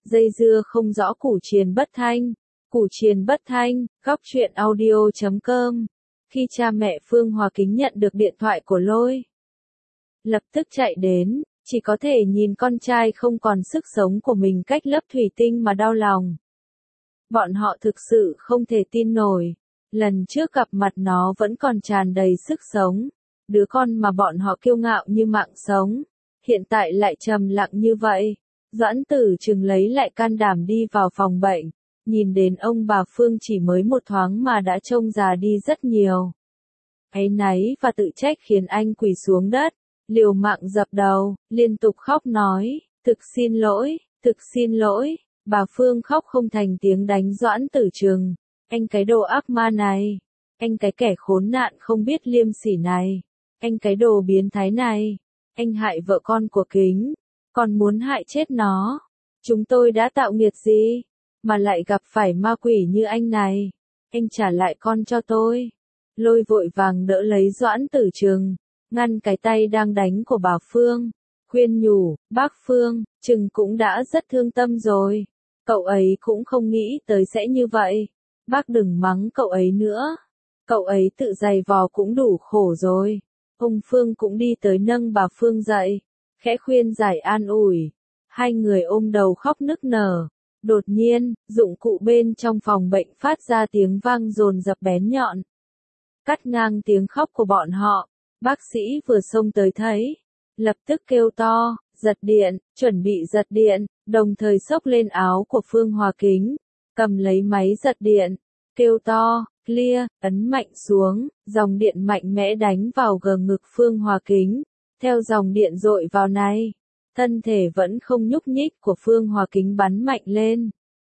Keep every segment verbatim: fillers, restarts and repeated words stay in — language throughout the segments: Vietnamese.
Dây dưa không rõ củ triền bất thanh. Củ triền bất thanh, góc truyện audio chấm com. Khi cha mẹ Phương Hòa Kính nhận được điện thoại của Lôi, lập tức chạy đến, chỉ có thể nhìn con trai không còn sức sống của mình cách lớp thủy tinh mà đau lòng. Bọn họ thực sự không thể tin nổi, lần trước gặp mặt nó vẫn còn tràn đầy sức sống, đứa con mà bọn họ kiêu ngạo như mạng sống, hiện tại lại trầm lặng như vậy. Doãn Tử Trừng lấy lại can đảm đi vào phòng bệnh, nhìn đến ông bà Phương chỉ mới một thoáng mà đã trông già đi rất nhiều. Áy náy và tự trách khiến anh quỳ xuống đất, liều mạng dập đầu, liên tục khóc nói, thực xin lỗi, thực xin lỗi. Bà Phương khóc không thành tiếng đánh Doãn Tử Trừng, anh cái đồ ác ma này, anh cái kẻ khốn nạn không biết liêm sỉ này, anh cái đồ biến thái này, anh hại vợ con của Kính, còn muốn hại chết nó. Chúng tôi đã tạo nghiệt gì, mà lại gặp phải ma quỷ như anh này, anh trả lại con cho tôi. Lôi vội vàng đỡ lấy Doãn Tử Trừng, ngăn cái tay đang đánh của bà Phương, khuyên nhủ, bác Phương, Trừng cũng đã rất thương tâm rồi, cậu ấy cũng không nghĩ tới sẽ như vậy, bác đừng mắng cậu ấy nữa, cậu ấy tự giày vò cũng đủ khổ rồi. Ông Phương cũng đi tới nâng bà Phương dậy, khẽ khuyên giải an ủi, hai người ôm đầu khóc nức nở. Đột nhiên, dụng cụ bên trong phòng bệnh phát ra tiếng vang dồn dập bén nhọn, cắt ngang tiếng khóc của bọn họ. Bác sĩ vừa xông tới thấy, lập tức kêu to, giật điện, chuẩn bị giật điện, đồng thời xốc lên áo của Phương Hòa Kính, cầm lấy máy giật điện, kêu to, clear, ấn mạnh xuống, dòng điện mạnh mẽ đánh vào gờ ngực Phương Hòa Kính, theo dòng điện dội vào này, thân thể vẫn không nhúc nhích của Phương Hòa Kính bắn mạnh lên,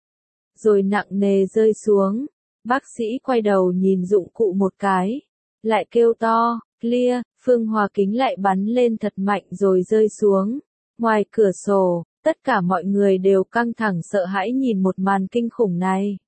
rồi nặng nề rơi xuống. Bác sĩ quay đầu nhìn dụng cụ một cái, lại kêu to, clear, Phương Hòa Kính lại bắn lên thật mạnh rồi rơi xuống. Ngoài cửa sổ, tất cả mọi người đều căng thẳng sợ hãi nhìn một màn kinh khủng này.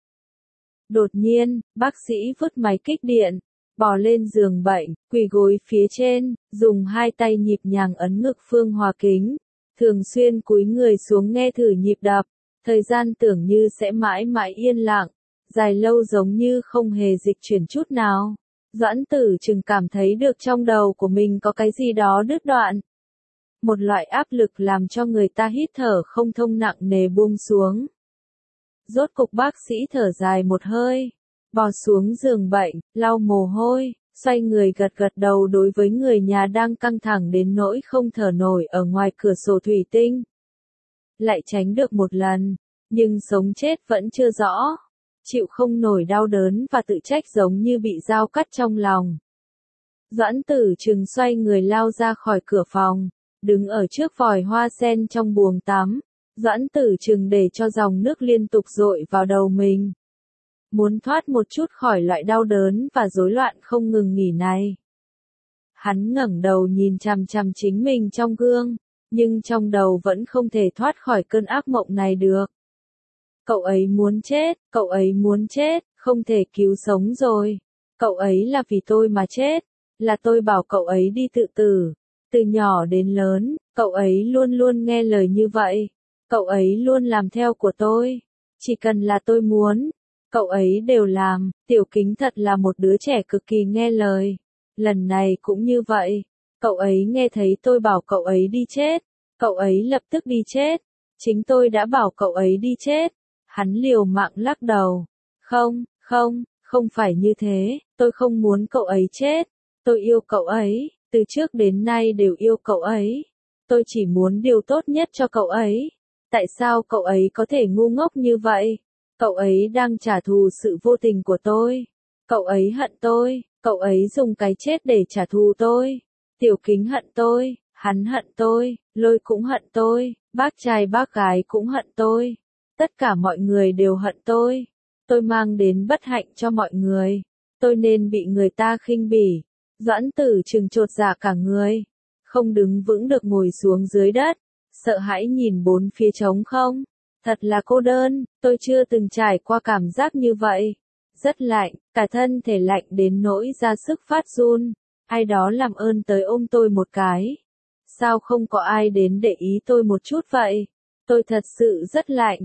Đột nhiên, bác sĩ vứt máy kích điện, bò lên giường bệnh, quỳ gối phía trên, dùng hai tay nhịp nhàng ấn ngực Phương Hòa Kính, thường xuyên cúi người xuống nghe thử nhịp đập. Thời gian tưởng như sẽ mãi mãi yên lặng, dài lâu giống như không hề dịch chuyển chút nào. Doãn Tử Trừng cảm thấy được trong đầu của mình có cái gì đó đứt đoạn. Một loại áp lực làm cho người ta hít thở không thông nặng nề buông xuống. Rốt cục bác sĩ thở dài một hơi, bò xuống giường bệnh, lau mồ hôi, xoay người gật gật đầu đối với người nhà đang căng thẳng đến nỗi không thở nổi ở ngoài cửa sổ thủy tinh. Lại tránh được một lần, nhưng sống chết vẫn chưa rõ. Chịu không nổi đau đớn và tự trách giống như bị dao cắt trong lòng. Doãn Tử Trừng xoay người lao ra khỏi cửa phòng, đứng ở trước vòi hoa sen trong buồng tắm. Doãn Tử Trừng để cho dòng nước liên tục dội vào đầu mình. Muốn thoát một chút khỏi loại đau đớn và rối loạn không ngừng nghỉ này. Hắn ngẩng đầu nhìn chằm chằm chính mình trong gương, nhưng trong đầu vẫn không thể thoát khỏi cơn ác mộng này được. Cậu ấy muốn chết, cậu ấy muốn chết, không thể cứu sống rồi. Cậu ấy là vì tôi mà chết, là tôi bảo cậu ấy đi tự tử. Từ nhỏ đến lớn, cậu ấy luôn luôn nghe lời như vậy. Cậu ấy luôn làm theo của tôi. Chỉ cần là tôi muốn, cậu ấy đều làm. Tiểu Kính thật là một đứa trẻ cực kỳ nghe lời. Lần này cũng như vậy. Cậu ấy nghe thấy tôi bảo cậu ấy đi chết. Cậu ấy lập tức đi chết. Chính tôi đã bảo cậu ấy đi chết. Hắn liều mạng lắc đầu. Không, không, không phải như thế, tôi không muốn cậu ấy chết. Tôi yêu cậu ấy, từ trước đến nay đều yêu cậu ấy. Tôi chỉ muốn điều tốt nhất cho cậu ấy. Tại sao cậu ấy có thể ngu ngốc như vậy? Cậu ấy đang trả thù sự vô tình của tôi. Cậu ấy hận tôi, cậu ấy dùng cái chết để trả thù tôi. Tiểu Kính hận tôi, hắn hận tôi, Lôi cũng hận tôi, bác trai bác gái cũng hận tôi. Tất cả mọi người đều hận tôi. Tôi mang đến bất hạnh cho mọi người. Tôi nên bị người ta khinh bỉ. Doãn Tử Trừng chột dạ cả người. Không đứng vững được ngồi xuống dưới đất. Sợ hãi nhìn bốn phía trống không. Thật là cô đơn, tôi chưa từng trải qua cảm giác như vậy. Rất lạnh, cả thân thể lạnh đến nỗi ra sức phát run. Ai đó làm ơn tới ôm tôi một cái. Sao không có ai đến để ý tôi một chút vậy? Tôi thật sự rất lạnh.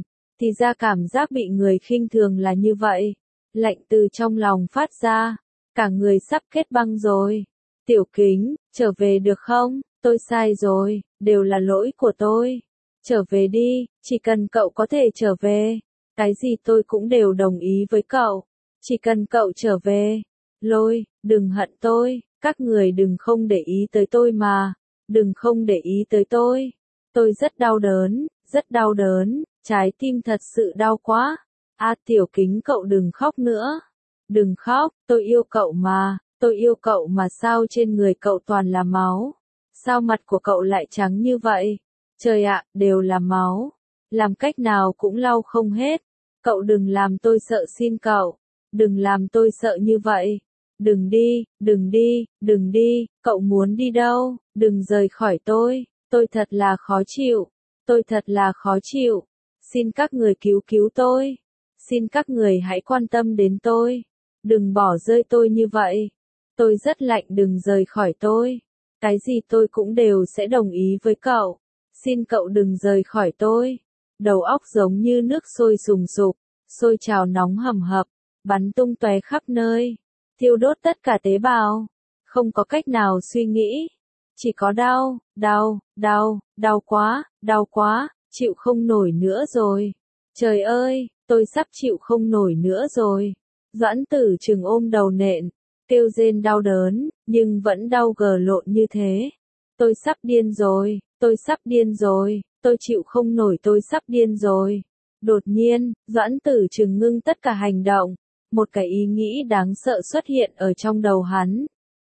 Thì ra cảm giác bị người khinh thường là như vậy. Lạnh từ trong lòng phát ra, cả người sắp kết băng rồi. Tiểu Kính, trở về được không? Tôi sai rồi, đều là lỗi của tôi. Trở về đi, chỉ cần cậu có thể trở về. Cái gì tôi cũng đều đồng ý với cậu. Chỉ cần cậu trở về. Lôi, đừng hận tôi, các người đừng không để ý tới tôi mà. Đừng không để ý tới tôi. Tôi rất đau đớn, rất đau đớn, trái tim thật sự đau quá. À Tiểu Kính cậu đừng khóc nữa. Đừng khóc, tôi yêu cậu mà, tôi yêu cậu mà sao trên người cậu toàn là máu. Sao mặt của cậu lại trắng như vậy? Trời ạ, đều là máu. Làm cách nào cũng lau không hết. Cậu đừng làm tôi sợ xin cậu. Đừng làm tôi sợ như vậy. Đừng đi, đừng đi, đừng đi, cậu muốn đi đâu? Đừng rời khỏi tôi, tôi thật là khó chịu. Tôi thật là khó chịu. Xin các người cứu cứu tôi. Xin các người hãy quan tâm đến tôi. Đừng bỏ rơi tôi như vậy. Tôi rất lạnh, đừng rời khỏi tôi. Cái gì tôi cũng đều sẽ đồng ý với cậu. Xin cậu đừng rời khỏi tôi. Đầu óc giống như nước sôi sùng sục, sôi trào nóng hầm hập, bắn tung tóe khắp nơi, thiêu đốt tất cả tế bào. Không có cách nào suy nghĩ. Chỉ có đau, đau, đau, đau quá, đau quá, chịu không nổi nữa rồi. Trời ơi, tôi sắp chịu không nổi nữa rồi. Doãn Tử Trừng ôm đầu nện, kêu rên đau đớn, nhưng vẫn đau gờ lộn như thế. Tôi sắp điên rồi, tôi sắp điên rồi, tôi chịu không nổi, tôi sắp điên rồi. Đột nhiên, Doãn Tử Trừng ngưng tất cả hành động. Một cái ý nghĩ đáng sợ xuất hiện ở trong đầu hắn.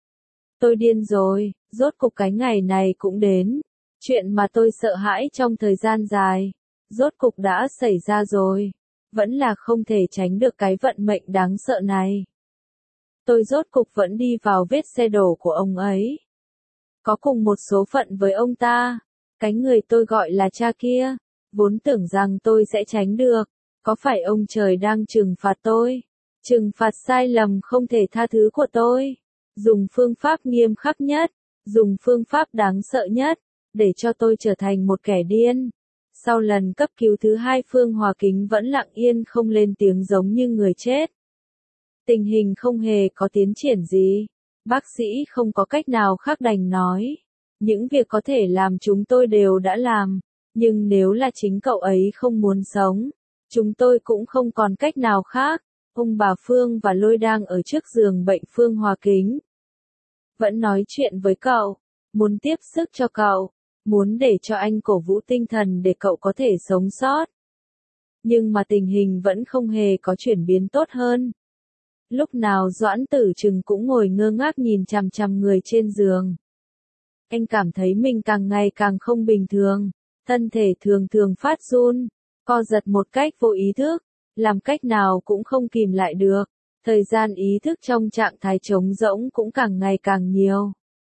Tôi điên rồi, rốt cục cái ngày này cũng đến. Chuyện mà tôi sợ hãi trong thời gian dài, rốt cục đã xảy ra rồi. Vẫn là không thể tránh được cái vận mệnh đáng sợ này. Tôi rốt cục vẫn đi vào vết xe đổ của ông ấy. Có cùng một số phận với ông ta. Cái người tôi gọi là cha kia, vốn tưởng rằng tôi sẽ tránh được. Có phải ông trời đang trừng phạt tôi? Trừng phạt sai lầm không thể tha thứ của tôi. Dùng phương pháp nghiêm khắc nhất, dùng phương pháp đáng sợ nhất, để cho tôi trở thành một kẻ điên. Sau lần cấp cứu thứ hai, Phương Hòa Kính vẫn lặng yên không lên tiếng giống như người chết. Tình hình không hề có tiến triển gì. Bác sĩ không có cách nào khác đành nói. Những việc có thể làm chúng tôi đều đã làm. Nhưng nếu là chính cậu ấy không muốn sống, chúng tôi cũng không còn cách nào khác. Ông bà Phương và Lôi đang ở trước giường bệnh Phương Hòa Kính. Vẫn nói chuyện với cậu, muốn tiếp sức cho cậu, muốn để cho anh cổ vũ tinh thần để cậu có thể sống sót. Nhưng mà tình hình vẫn không hề có chuyển biến tốt hơn. Lúc nào Doãn Tử Trừng cũng ngồi ngơ ngác nhìn chằm chằm người trên giường. Anh cảm thấy mình càng ngày càng không bình thường, thân thể thường thường phát run, co giật một cách vô ý thức, làm cách nào cũng không kìm lại được. Thời gian ý thức trong trạng thái trống rỗng cũng càng ngày càng nhiều.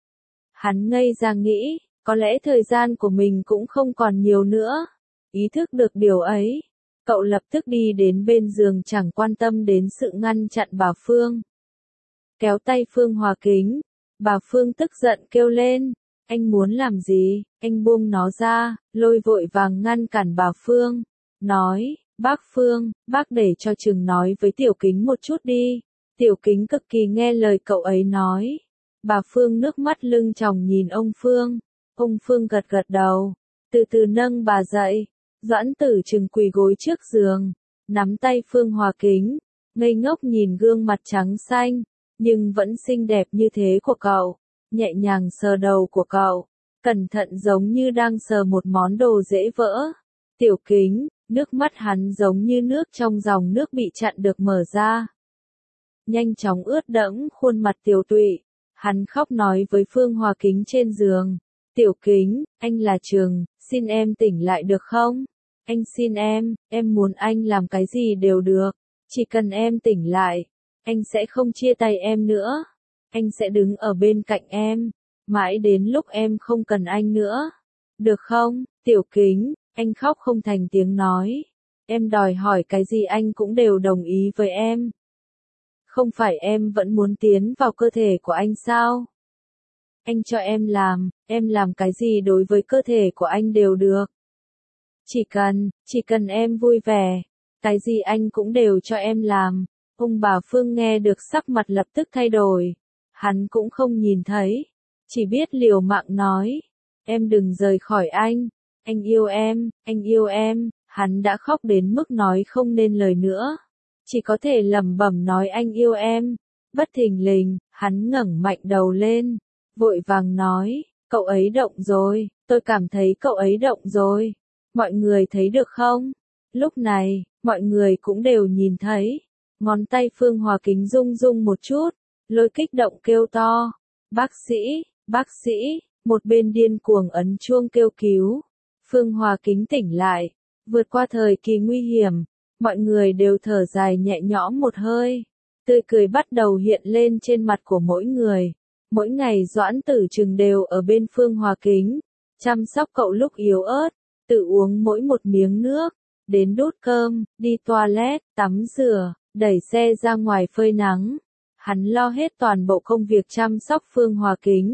Hắn ngây ra nghĩ, có lẽ thời gian của mình cũng không còn nhiều nữa. Ý thức được điều ấy, cậu lập tức đi đến bên giường chẳng quan tâm đến sự ngăn chặn bà Phương. Kéo tay Phương Hòa Kính, bà Phương tức giận kêu lên, anh muốn làm gì, anh buông nó ra. Lôi vội vàng ngăn cản bà Phương, nói, bác Phương, bác để cho Trừng nói với Tiểu Kính một chút đi. Tiểu Kính cực kỳ nghe lời cậu ấy nói. Bà Phương nước mắt lưng tròng nhìn ông Phương. Ông Phương gật gật đầu, từ từ nâng bà dậy. Doãn Tử Trừng quỳ gối trước giường, nắm tay Phương Hòa Kính, ngây ngốc nhìn gương mặt trắng xanh, nhưng vẫn xinh đẹp như thế của cậu, nhẹ nhàng sờ đầu của cậu, cẩn thận giống như đang sờ một món đồ dễ vỡ. Tiểu Kính, nước mắt hắn giống như nước trong dòng nước bị chặn được mở ra. Nhanh chóng ướt đẫm khuôn mặt tiều tụy, hắn khóc nói với Phương Hòa Kính trên giường. Tiểu Kính, anh là Trừng, xin em tỉnh lại được không? Anh xin em, em muốn anh làm cái gì đều được, chỉ cần em tỉnh lại, anh sẽ không chia tay em nữa. Anh sẽ đứng ở bên cạnh em, mãi đến lúc em không cần anh nữa. Được không, Tiểu Kính, anh khóc không thành tiếng nói. Em đòi hỏi cái gì anh cũng đều đồng ý với em. Không phải em vẫn muốn tiến vào cơ thể của anh sao? Anh cho em làm, em làm cái gì đối với cơ thể của anh đều được. Chỉ cần, chỉ cần em vui vẻ, cái gì anh cũng đều cho em làm. Ông bà Phương nghe được sắc mặt lập tức thay đổi. Hắn cũng không nhìn thấy, chỉ biết liều mạng nói. Em đừng rời khỏi anh, anh yêu em, anh yêu em. Hắn đã khóc đến mức nói không nên lời nữa. Chỉ có thể lẩm bẩm nói anh yêu em. Bất thình lình, hắn ngẩng mạnh đầu lên, vội vàng nói, cậu ấy động rồi, tôi cảm thấy cậu ấy động rồi. Mọi người thấy được không? Lúc này, mọi người cũng đều nhìn thấy. Ngón tay Phương Hòa Kính rung rung một chút, Lôi kích động kêu to. Bác sĩ, bác sĩ, một bên điên cuồng ấn chuông kêu cứu. Phương Hòa Kính tỉnh lại, vượt qua thời kỳ nguy hiểm, mọi người đều thở dài nhẹ nhõm một hơi. Tươi cười bắt đầu hiện lên trên mặt của mỗi người. Mỗi ngày Doãn Tử Trừng đều ở bên Phương Hòa Kính, chăm sóc cậu lúc yếu ớt, tự uống mỗi một miếng nước, đến đút cơm, đi toilet, tắm rửa, đẩy xe ra ngoài phơi nắng. Hắn lo hết toàn bộ công việc chăm sóc Phương Hòa Kính.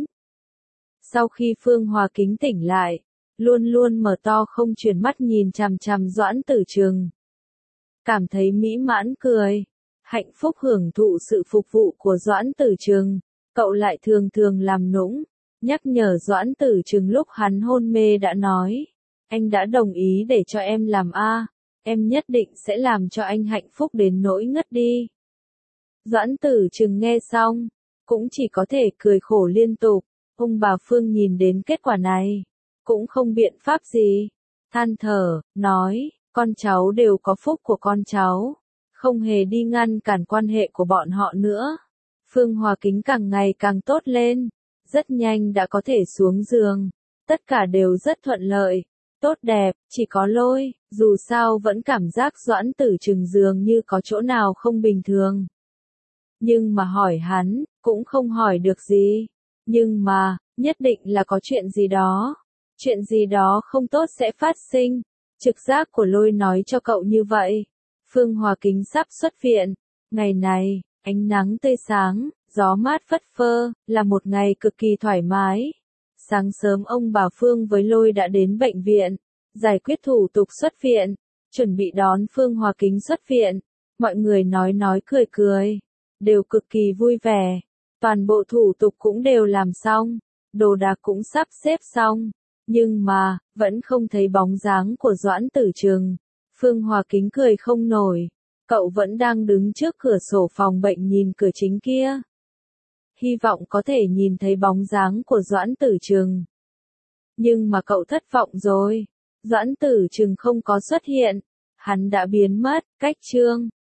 Sau khi Phương Hòa Kính tỉnh lại, luôn luôn mở to không chuyển mắt nhìn chằm chằm Doãn Tử Trừng. Cảm thấy mỹ mãn cười, hạnh phúc hưởng thụ sự phục vụ của Doãn Tử Trừng, cậu lại thường thường làm nũng, nhắc nhở Doãn Tử Trừng lúc hắn hôn mê đã nói, anh đã đồng ý để cho em làm a, em nhất định sẽ làm cho anh hạnh phúc đến nỗi ngất đi. Doãn Tử Trừng nghe xong, cũng chỉ có thể cười khổ liên tục. Ông bà Phương nhìn đến kết quả này, cũng không biện pháp gì, than thở, nói, con cháu đều có phúc của con cháu, không hề đi ngăn cản quan hệ của bọn họ nữa. Phương Hòa Kính càng ngày càng tốt lên, rất nhanh đã có thể xuống giường, tất cả đều rất thuận lợi, tốt đẹp, chỉ có Lôi, dù sao vẫn cảm giác Doãn Tử Trừng dường như có chỗ nào không bình thường. Nhưng mà hỏi hắn, cũng không hỏi được gì. Nhưng mà, nhất định là có chuyện gì đó. Chuyện gì đó không tốt sẽ phát sinh. Trực giác của Lôi nói cho cậu như vậy. Phương Hòa Kính sắp xuất viện. Ngày này, ánh nắng tươi sáng, gió mát phất phơ, là một ngày cực kỳ thoải mái. Sáng sớm ông bà Phương với Lôi đã đến bệnh viện, giải quyết thủ tục xuất viện, chuẩn bị đón Phương Hòa Kính xuất viện. Mọi người nói nói cười cười, đều cực kỳ vui vẻ. Toàn bộ thủ tục cũng đều làm xong, đồ đạc cũng sắp xếp xong, nhưng mà, vẫn không thấy bóng dáng của Doãn Tử Trừng. Phương Hòa Kính cười không nổi, cậu vẫn đang đứng trước cửa sổ phòng bệnh nhìn cửa chính kia. Hy vọng có thể nhìn thấy bóng dáng của Doãn Tử Trừng. Nhưng mà cậu thất vọng rồi, Doãn Tử Trừng không có xuất hiện, hắn đã biến mất, cách chương.